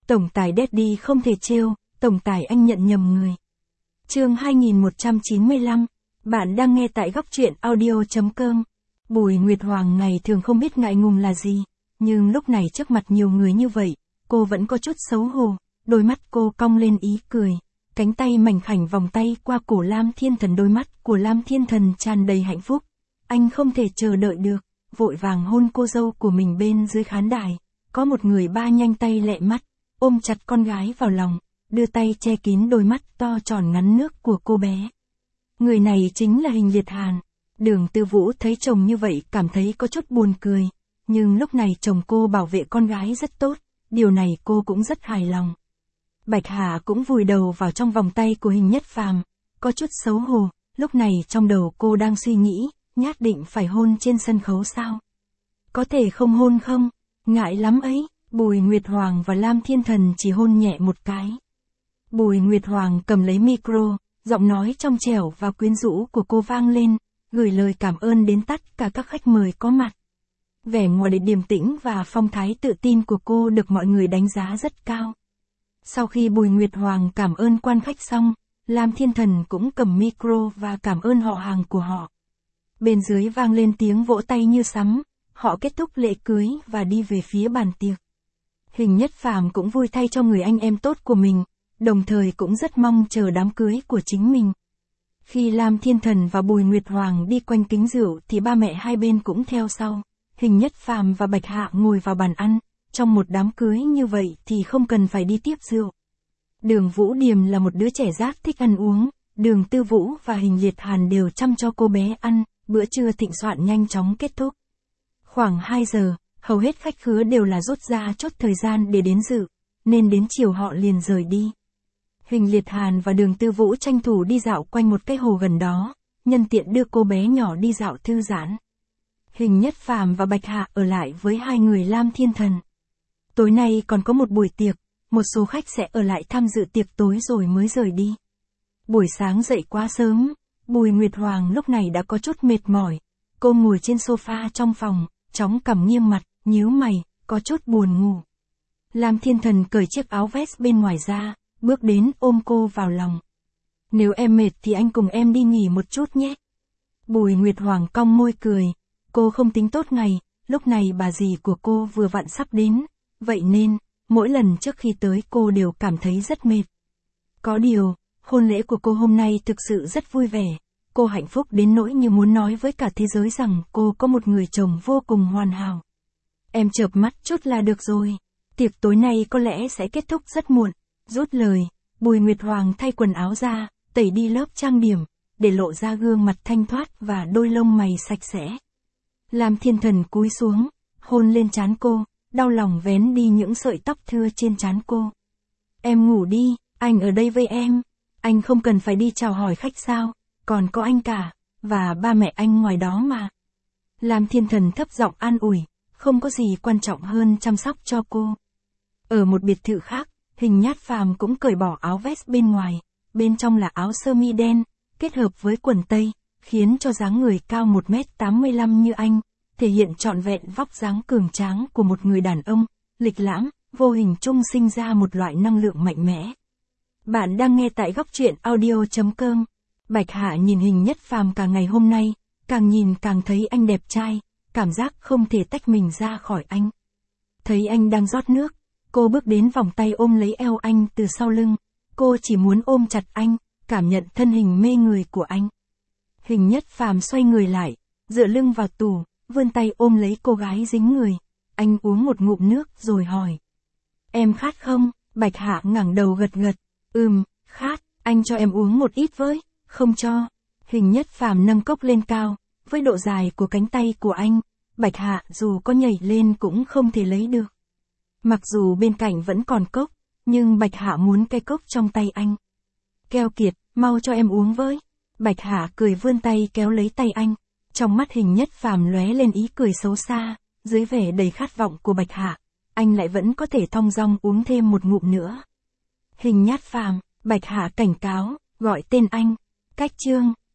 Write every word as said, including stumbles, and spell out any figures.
Tổng tài Daddy không thể trêu, tổng tài anh nhận nhầm người. Chương hai nghìn một trăm chín mươi lăm, bạn đang nghe tại góc truyện audio chấm com. Bùi Nguyệt Hoàng ngày thường không biết ngại ngùng là gì, nhưng lúc này trước mặt nhiều người như vậy, cô vẫn có chút xấu hổ, đôi mắt cô cong lên ý cười, cánh tay mảnh khảnh vòng tay qua cổ Lam Thiên Thần, đôi mắt của Lam Thiên Thần tràn đầy hạnh phúc. Anh không thể chờ đợi được, vội vàng hôn cô dâu của mình bên dưới khán đài. Có một người ba nhanh tay lẹ mắt, ôm chặt con gái vào lòng, đưa tay che kín đôi mắt to tròn ngắn nước của cô bé. Người này chính là Hình Liệt Hàn. Đường Tư Vũ thấy chồng như vậy cảm thấy có chút buồn cười, nhưng lúc này chồng cô bảo vệ con gái rất tốt, điều này cô cũng rất hài lòng. Bạch Hà cũng vùi đầu vào trong vòng tay của Hình Nhất Phàm, có chút xấu hổ, lúc này trong đầu cô đang suy nghĩ, nhất định phải hôn trên sân khấu sao? Có thể không hôn không? Ngại lắm ấy. Bùi Nguyệt Hoàng và Lam Thiên Thần chỉ hôn nhẹ một cái. Bùi Nguyệt Hoàng cầm lấy micro, giọng nói trong trẻo và quyến rũ của cô vang lên, gửi lời cảm ơn đến tất cả các khách mời có mặt. Vẻ ngoài điềm tĩnh và phong thái tự tin của cô được mọi người đánh giá rất cao. Sau khi Bùi Nguyệt Hoàng cảm ơn quan khách xong, Lam Thiên Thần cũng cầm micro và cảm ơn họ hàng của họ. Bên dưới vang lên tiếng vỗ tay như sấm, họ kết thúc lễ cưới và đi về phía bàn tiệc. Hình Nhất Phàm cũng vui thay cho người anh em tốt của mình, đồng thời cũng rất mong chờ đám cưới của chính mình. Khi Lam Thiên Thần và Bùi Nguyệt Hoàng đi quanh kính rượu thì ba mẹ hai bên cũng theo sau. Hình Nhất Phàm và Bạch Hạ ngồi vào bàn ăn, trong một đám cưới như vậy thì không cần phải đi tiếp rượu. Đường Vũ Điềm là một đứa trẻ rác thích ăn uống, Đường Tư Vũ và Hình Liệt Hàn đều chăm cho cô bé ăn, bữa trưa thịnh soạn nhanh chóng kết thúc. Khoảng hai giờ, hầu hết khách khứa đều là rút ra chốt thời gian để đến dự, nên đến chiều họ liền rời đi. Hình Liệt Hàn và Đường Tư Vũ tranh thủ đi dạo quanh một cái hồ gần đó, nhân tiện đưa cô bé nhỏ đi dạo thư giãn. Hình Nhất Phàm và Bạch Hạ ở lại với hai người Lam Thiên Thần. Tối nay còn có một buổi tiệc, một số khách sẽ ở lại tham dự tiệc tối rồi mới rời đi. Buổi sáng dậy quá sớm, Bùi Nguyệt Hoàng lúc này đã có chút mệt mỏi. Cô ngồi trên sofa trong phòng, chóng cằm nghiêng mặt, nhíu mày, có chút buồn ngủ. Lam Thiên Thần cởi chiếc áo vest bên ngoài ra, bước đến ôm cô vào lòng. Nếu em mệt thì anh cùng em đi nghỉ một chút nhé. Bùi Nguyệt Hoàng cong môi cười, cô không tính tốt ngày, lúc này bà dì của cô vừa vặn sắp đến, vậy nên, mỗi lần trước khi tới cô đều cảm thấy rất mệt. Có điều, hôn lễ của cô hôm nay thực sự rất vui vẻ. Cô hạnh phúc đến nỗi như muốn nói với cả thế giới rằng cô có một người chồng vô cùng hoàn hảo. Em chợp mắt chút là được rồi. Tiệc tối nay có lẽ sẽ kết thúc rất muộn. Rút lời, Bùi Nguyệt Hoàng thay quần áo ra, tẩy đi lớp trang điểm, để lộ ra gương mặt thanh thoát và đôi lông mày sạch sẽ. Lam Thiên Thần cúi xuống, hôn lên trán cô, đau lòng vén đi những sợi tóc thưa trên trán cô. Em ngủ đi, anh ở đây với em. Anh không cần phải đi chào hỏi khách sao, còn có anh cả, và ba mẹ anh ngoài đó mà. Lam Thiên Thần thấp giọng an ủi, không có gì quan trọng hơn chăm sóc cho cô. Ở một biệt thự khác, Hình Nhất Phàm cũng cởi bỏ áo vest bên ngoài, bên trong là áo sơ mi đen, kết hợp với quần tây, khiến cho dáng người cao một mét tám mươi lăm như anh, thể hiện trọn vẹn vóc dáng cường tráng của một người đàn ông, lịch lãm, vô hình chung sinh ra một loại năng lượng mạnh mẽ. Bạn đang nghe tại góc truyện audio chấm com. Bạch Hạ nhìn Hình Nhất Phàm cả ngày hôm nay, càng nhìn càng thấy anh đẹp trai, cảm giác không thể tách mình ra khỏi anh. Thấy anh đang rót nước, cô bước đến vòng tay ôm lấy eo anh từ sau lưng, cô chỉ muốn ôm chặt anh, cảm nhận thân hình mê người của anh. Hình Nhất Phàm xoay người lại, dựa lưng vào tủ, vươn tay ôm lấy cô gái dính người, anh uống một ngụm nước rồi hỏi. Em khát không? Bạch Hạ ngẩng đầu gật gật, ừm, khát, anh cho em uống một ít với. Không cho. Hình Nhất Phàm nâng cốc lên cao, với độ dài của cánh tay của anh, Bạch Hạ dù có nhảy lên cũng không thể lấy được. Mặc dù bên cạnh vẫn còn cốc, nhưng Bạch Hạ muốn cái cốc trong tay anh. Keo kiệt, mau cho em uống với. Bạch Hạ cười vươn tay kéo lấy tay anh, trong mắt Hình Nhất Phàm lóe lên ý cười xấu xa, dưới vẻ đầy khát vọng của Bạch Hạ, anh lại vẫn có thể thong dong uống thêm một ngụm nữa. Hình Nhất Phàm, Bạch Hạ cảnh cáo, gọi tên anh. Cách chương